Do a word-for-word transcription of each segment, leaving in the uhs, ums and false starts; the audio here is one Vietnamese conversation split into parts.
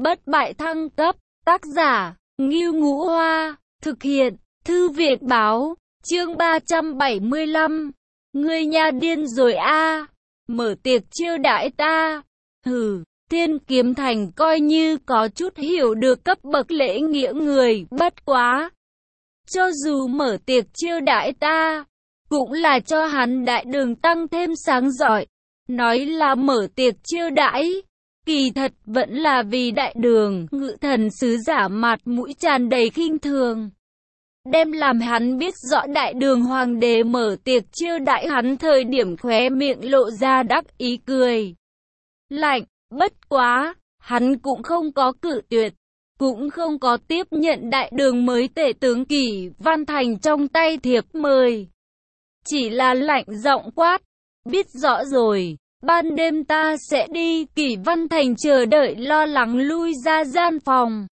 bất bại thăng cấp, tác giả, Ngưu Ngũ Hoa, thực hiện, Thư viện Báo, chương ba trăm bảy mươi lăm, ngươi nha điên rồi a, mở tiệc chiêu đãi ta, hừ, Thiên Kiếm Thành coi như có chút hiểu được cấp bậc lễ nghĩa người, bất quá. Cho dù mở tiệc chiêu đãi ta, cũng là cho hắn đại đường tăng thêm sáng giỏi, nói là mở tiệc chiêu đãi. Kỳ thật vẫn là vì đại đường, Ngự Thần sứ giả mặt mũi tràn đầy khinh thường. Đem làm hắn biết rõ đại đường hoàng đế mở tiệc chiêu đãi hắn thời điểm khóe miệng lộ ra đắc ý cười. Lạnh, bất quá, hắn cũng không có cự tuyệt, cũng không có tiếp nhận đại đường mới tể tướng Kỷ Văn Thành trong tay thiệp mời. Chỉ là lạnh giọng quát, biết rõ rồi. Ban đêm ta sẽ đi. Kỷ Văn Thành chờ đợi lo lắng lui ra gian phòng.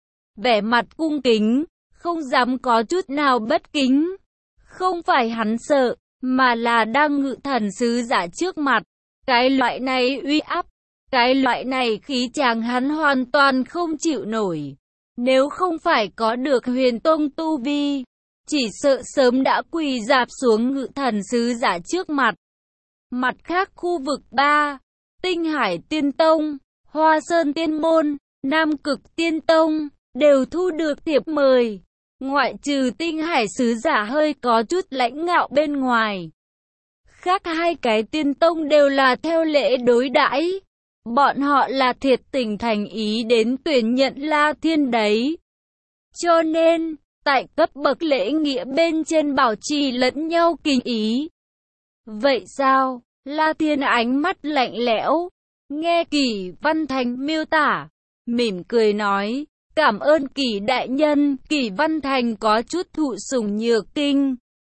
Vẻ mặt cung kính, không dám có chút nào bất kính. Không phải hắn sợ, mà là đang Ngự Thần sứ giả trước mặt. Cái loại này uy áp, cái loại này khí chàng hắn hoàn toàn không chịu nổi. Nếu không phải có được huyền tông tu vi, chỉ sợ sớm đã quỳ rạp xuống Ngự Thần sứ giả trước mặt. Mặt khác khu vực ba, Tinh Hải Tiên Tông, Hoa Sơn Tiên Môn, Nam Cực Tiên Tông, đều thu được thiệp mời. Ngoại trừ Tinh Hải sứ giả hơi có chút lãnh ngạo bên ngoài. Khác hai cái tiên tông đều là theo lễ đối đãi. Bọn họ là thiệt tình thành ý đến tuyển nhận La Thiên đấy. Cho nên, tại cấp bậc lễ nghĩa bên trên bảo trì lẫn nhau kính ý. Vậy sao? La Thiên ánh mắt lạnh lẽo, nghe Kỷ Văn Thành miêu tả, mỉm cười nói, cảm ơn Kỷ đại nhân. Kỷ Văn Thành có chút thụ sủng nhược kinh.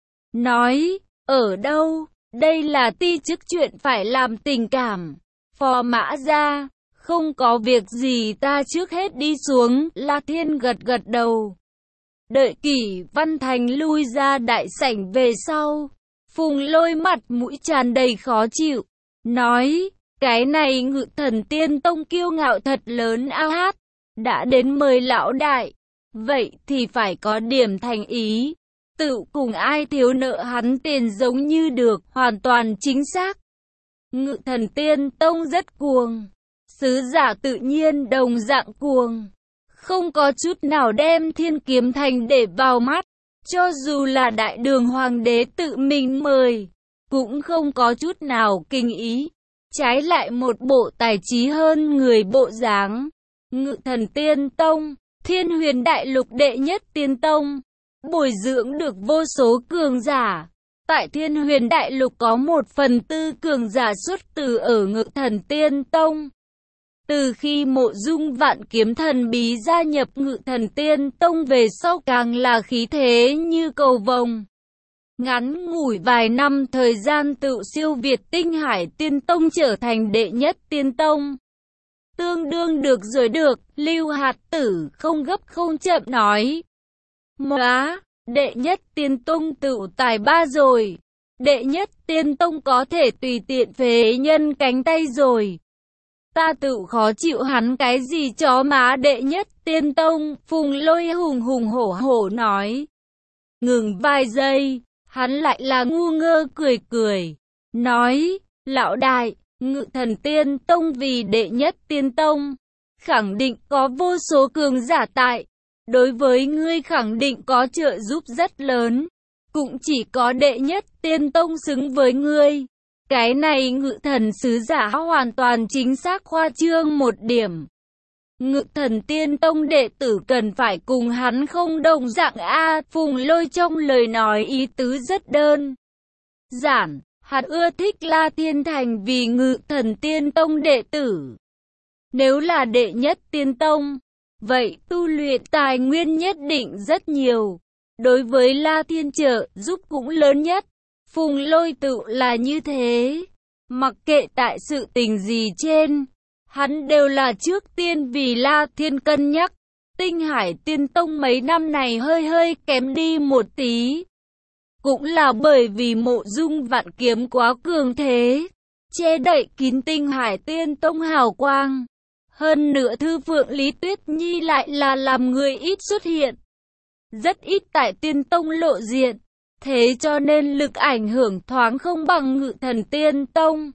Nói, ở đâu? Đây là ti chức chuyện phải làm tình cảm. Phò mã ra, không có việc gì ta trước hết đi xuống. La Thiên gật gật đầu. Đợi Kỷ Văn Thành lui ra đại sảnh về sau. Phùng Lôi mặt mũi tràn đầy khó chịu, nói, cái này Ngự Thần Tiên Tông kiêu ngạo thật lớn a hát, đã đến mời lão đại, vậy thì phải có điểm thành ý, tự cùng ai thiếu nợ hắn tiền giống như được, hoàn toàn chính xác. Ngự Thần Tiên Tông rất cuồng, sứ giả tự nhiên đồng dạng cuồng, không có chút nào đem Thiên Kiếm Thành để vào mắt. Cho dù là đại đường hoàng đế tự mình mời, cũng không có chút nào kinh ý. Trái lại một bộ tài trí hơn người bộ dáng. Ngự Thần Tiên Tông, Thiên Huyền Đại Lục đệ nhất tiên tông, bồi dưỡng được vô số cường giả. Tại Thiên Huyền Đại Lục có một phần tư cường giả xuất từ ở Ngự Thần Tiên Tông. Từ khi Mộ Dung Vạn Kiếm thần bí gia nhập Ngự Thần Tiên Tông về sau càng là khí thế như cầu vồng. Ngắn ngủi vài năm thời gian tự siêu việt Tinh Hải Tiên Tông trở thành đệ nhất tiên tông. Tương đương được rồi được, Lưu Hạt Tử không gấp không chậm nói. Móa, đệ nhất tiên tông tự tài ba rồi. Đệ nhất tiên tông có thể tùy tiện phế nhân cánh tay rồi. Ta tự khó chịu hắn cái gì chó má đệ nhất tiên tông, Phùng Lôi hùng hùng hổ hổ nói. Ngừng vài giây, hắn lại là ngu ngơ cười cười, nói, lão đại, Ngự Thần Tiên Tông vì đệ nhất tiên tông, khẳng định có vô số cường giả tại, đối với ngươi khẳng định có trợ giúp rất lớn, cũng chỉ có đệ nhất tiên tông xứng với ngươi. Cái này Ngự Thần sứ giả hoàn toàn chính xác khoa trương một điểm. Ngự Thần Tiên Tông đệ tử cần phải cùng hắn không đồng dạng a. Phùng Lôi trong lời nói ý tứ rất đơn giản, hắn ưa thích La Thiên Thành vì Ngự Thần Tiên Tông đệ tử. Nếu là đệ nhất tiên tông, vậy tu luyện tài nguyên nhất định rất nhiều. Đối với La Thiên trợ giúp cũng lớn nhất. Phùng Lôi tự là như thế, mặc kệ tại sự tình gì trên, hắn đều là trước tiên vì La Thiên cân nhắc. Tinh Hải Tiên Tông mấy năm này hơi hơi kém đi một tí, cũng là bởi vì Mộ Dung Vạn Kiếm quá cường thế, che đậy kín Tinh Hải Tiên Tông hào quang. Hơn nữa Thư Phượng Lý Tuyết Nhi lại là làm người ít xuất hiện, rất ít tại Tiên Tông lộ diện, thế cho nên lực ảnh hưởng thoáng không bằng Ngự Thần Tiên Tông.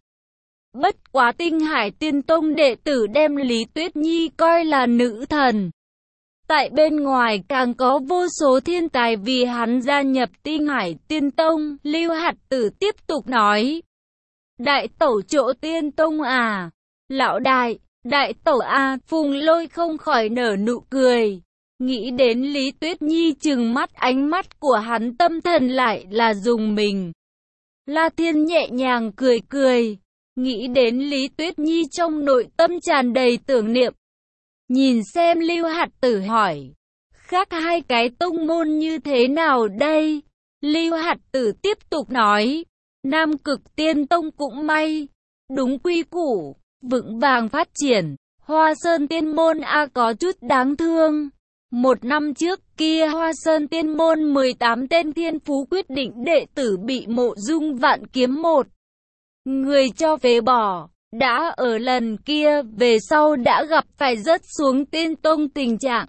Bất quá Tinh Hải Tiên Tông đệ tử đem Lý Tuyết Nhi coi là nữ thần. Tại bên ngoài càng có vô số thiên tài vì hắn gia nhập Tinh Hải Tiên Tông. Lưu Hạt Tử tiếp tục nói. Đại tẩu chỗ Tiên Tông à? Lão đại, đại tẩu à? Phùng Lôi không khỏi nở nụ cười. Nghĩ đến Lý Tuyết Nhi trừng mắt, ánh mắt của hắn tâm thần lại là dùng mình. La Thiên nhẹ nhàng cười cười. Nghĩ đến Lý Tuyết Nhi trong nội tâm tràn đầy tưởng niệm. Nhìn xem Lưu Hạt Tử hỏi. Khác hai cái tông môn như thế nào đây? Lưu Hạt Tử tiếp tục nói. Nam Cực Tiên Tông cũng may. Đúng quy củ, vững vàng phát triển. Hoa Sơn Tiên Môn a có chút đáng thương. Một năm trước kia Hoa Sơn Tiên Môn mười tám tên thiên phú quyết định đệ tử bị Mộ Dung Vạn Kiếm một người cho phế bỏ. Đã ở lần kia về sau đã gặp phải rớt xuống Tiên Tông tình trạng.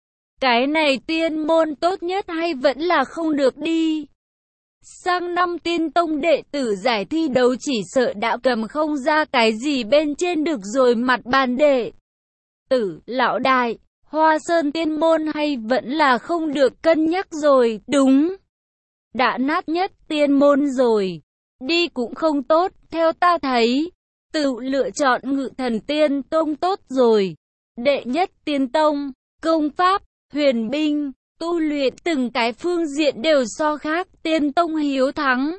Cái này tiên môn tốt nhất hay vẫn là không được đi. Sang năm Tiên Tông đệ tử giải thi đấu chỉ sợ đã cầm không ra cái gì bên trên được rồi. Mặt bàn đệ tử, lão đại, Hoa Sơn Tiên Môn hay vẫn là không được cân nhắc rồi. Đúng, đã nát nhất tiên môn rồi, đi cũng không tốt. Theo ta thấy, tự lựa chọn Ngự Thần Tiên Tông tốt rồi. Đệ nhất Tiên Tông, công pháp, huyền binh, tu luyện từng cái phương diện đều so khác Tiên Tông hiếu thắng.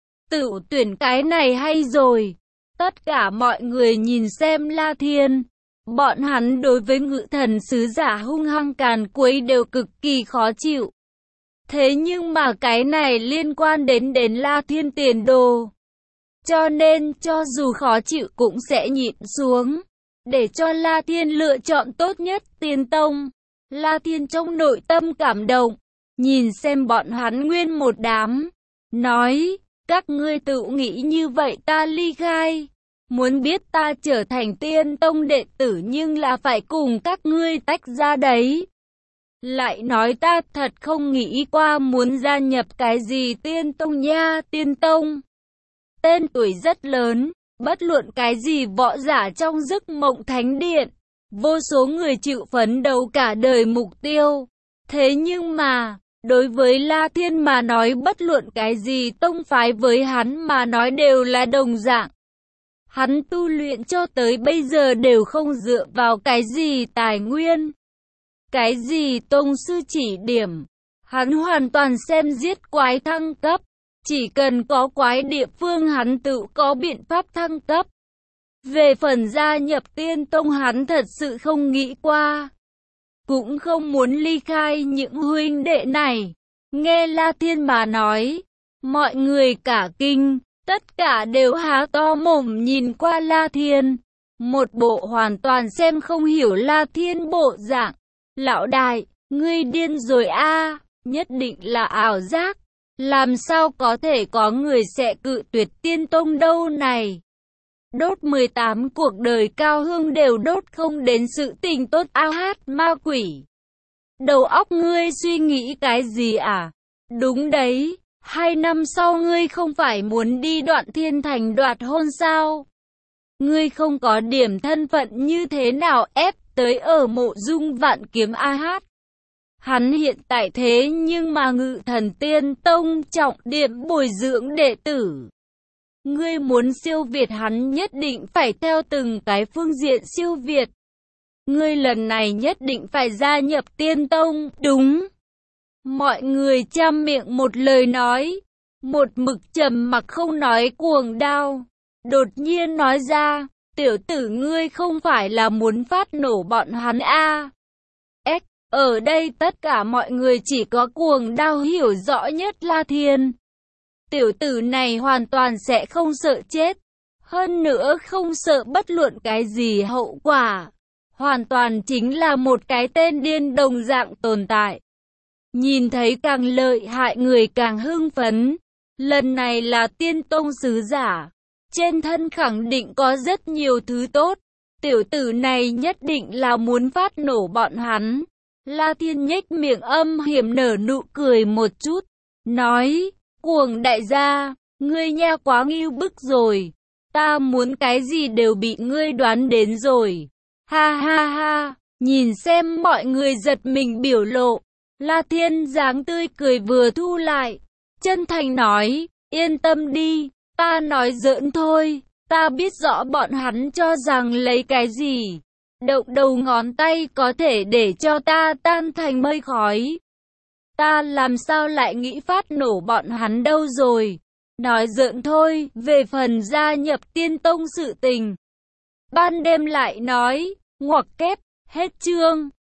Tự tuyển cái này hay rồi. Tất cả mọi người nhìn xem La Thiên. Bọn hắn đối với Ngự Thần sứ giả hung hăng càn quấy đều cực kỳ khó chịu. Thế nhưng mà cái này liên quan đến đến La Thiên tiền đồ. Cho nên cho dù khó chịu cũng sẽ nhịn xuống. Để cho La Thiên lựa chọn tốt nhất Tiên Tông. La Thiên trong nội tâm cảm động. Nhìn xem bọn hắn nguyên một đám. Nói, các ngươi tự nghĩ như vậy ta ly khai. Muốn biết ta trở thành Tiên Tông đệ tử nhưng là phải cùng các ngươi tách ra đấy. Lại nói ta thật không nghĩ qua muốn gia nhập cái gì Tiên Tông nha. Tiên Tông tên tuổi rất lớn, bất luận cái gì võ giả trong giấc mộng thánh điện, vô số người chịu phấn đấu cả đời mục tiêu. Thế nhưng mà, đối với La Thiên mà nói bất luận cái gì tông phái với hắn mà nói đều là đồng dạng. Hắn tu luyện cho tới bây giờ đều không dựa vào cái gì tài nguyên, cái gì tông sư chỉ điểm. Hắn hoàn toàn xem giết quái thăng cấp. Chỉ cần có quái địa phương hắn tự có biện pháp thăng cấp. Về phần gia nhập Tiên Tông hắn thật sự không nghĩ qua. Cũng không muốn ly khai những huynh đệ này. Nghe La Thiên mà nói, mọi người cả kinh, tất cả đều há to mồm nhìn qua La Thiên. Một bộ hoàn toàn xem không hiểu La Thiên bộ dạng. Lão đại, ngươi điên rồi a, nhất định là ảo giác. Làm sao có thể có người sẽ cự tuyệt Tiên Tông đâu này? Đốt mười tám cuộc đời cao hương đều đốt không đến sự tình tốt ao hát ma quỷ. Đầu óc ngươi suy nghĩ cái gì à? Đúng đấy, hai năm sau ngươi không phải muốn đi Đoạn Thiên Thành đoạt hôn sao? Ngươi không có điểm thân phận như thế nào ép tới ở Mộ Dung Vạn Kiếm a hát? Hắn hiện tại thế nhưng mà Ngự Thần Tiên Tông trọng điểm bồi dưỡng đệ tử. Ngươi muốn siêu việt hắn nhất định phải theo từng cái phương diện siêu việt. Ngươi lần này nhất định phải gia nhập Tiên Tông, đúng. Mọi người chăm miệng một lời nói. Một mực trầm mặc không nói Cuồng Đao đột nhiên nói ra, tiểu tử ngươi không phải là muốn phát nổ bọn hắn a? À? Ở đây tất cả mọi người chỉ có Cuồng Đao hiểu rõ nhất La Thiên. Tiểu tử này hoàn toàn sẽ không sợ chết. Hơn nữa không sợ bất luận cái gì hậu quả. Hoàn toàn chính là một cái tên điên đồng dạng tồn tại. Nhìn thấy càng lợi hại người càng hưng phấn. Lần này là Tiên Tông sứ giả. Trên thân khẳng định có rất nhiều thứ tốt. Tiểu tử này nhất định là muốn phát nổ bọn hắn. La Thiên nhếch miệng âm hiểm nở nụ cười một chút, nói, Cuồng đại gia, ngươi nha quá ngưu bức rồi. Ta muốn cái gì đều bị ngươi đoán đến rồi. Ha ha ha, nhìn xem mọi người giật mình biểu lộ. La Thiên dáng tươi cười vừa thu lại, chân thành nói, yên tâm đi, ta nói giỡn thôi, ta biết rõ bọn hắn cho rằng lấy cái gì. Động đầu ngón tay có thể để cho ta tan thành mây khói. Ta làm sao lại nghĩ phát nổ bọn hắn đâu rồi. Nói giỡn thôi, về phần gia nhập tiên tông sự tình. Ban đêm lại nói, ngoặc kép, hết chương.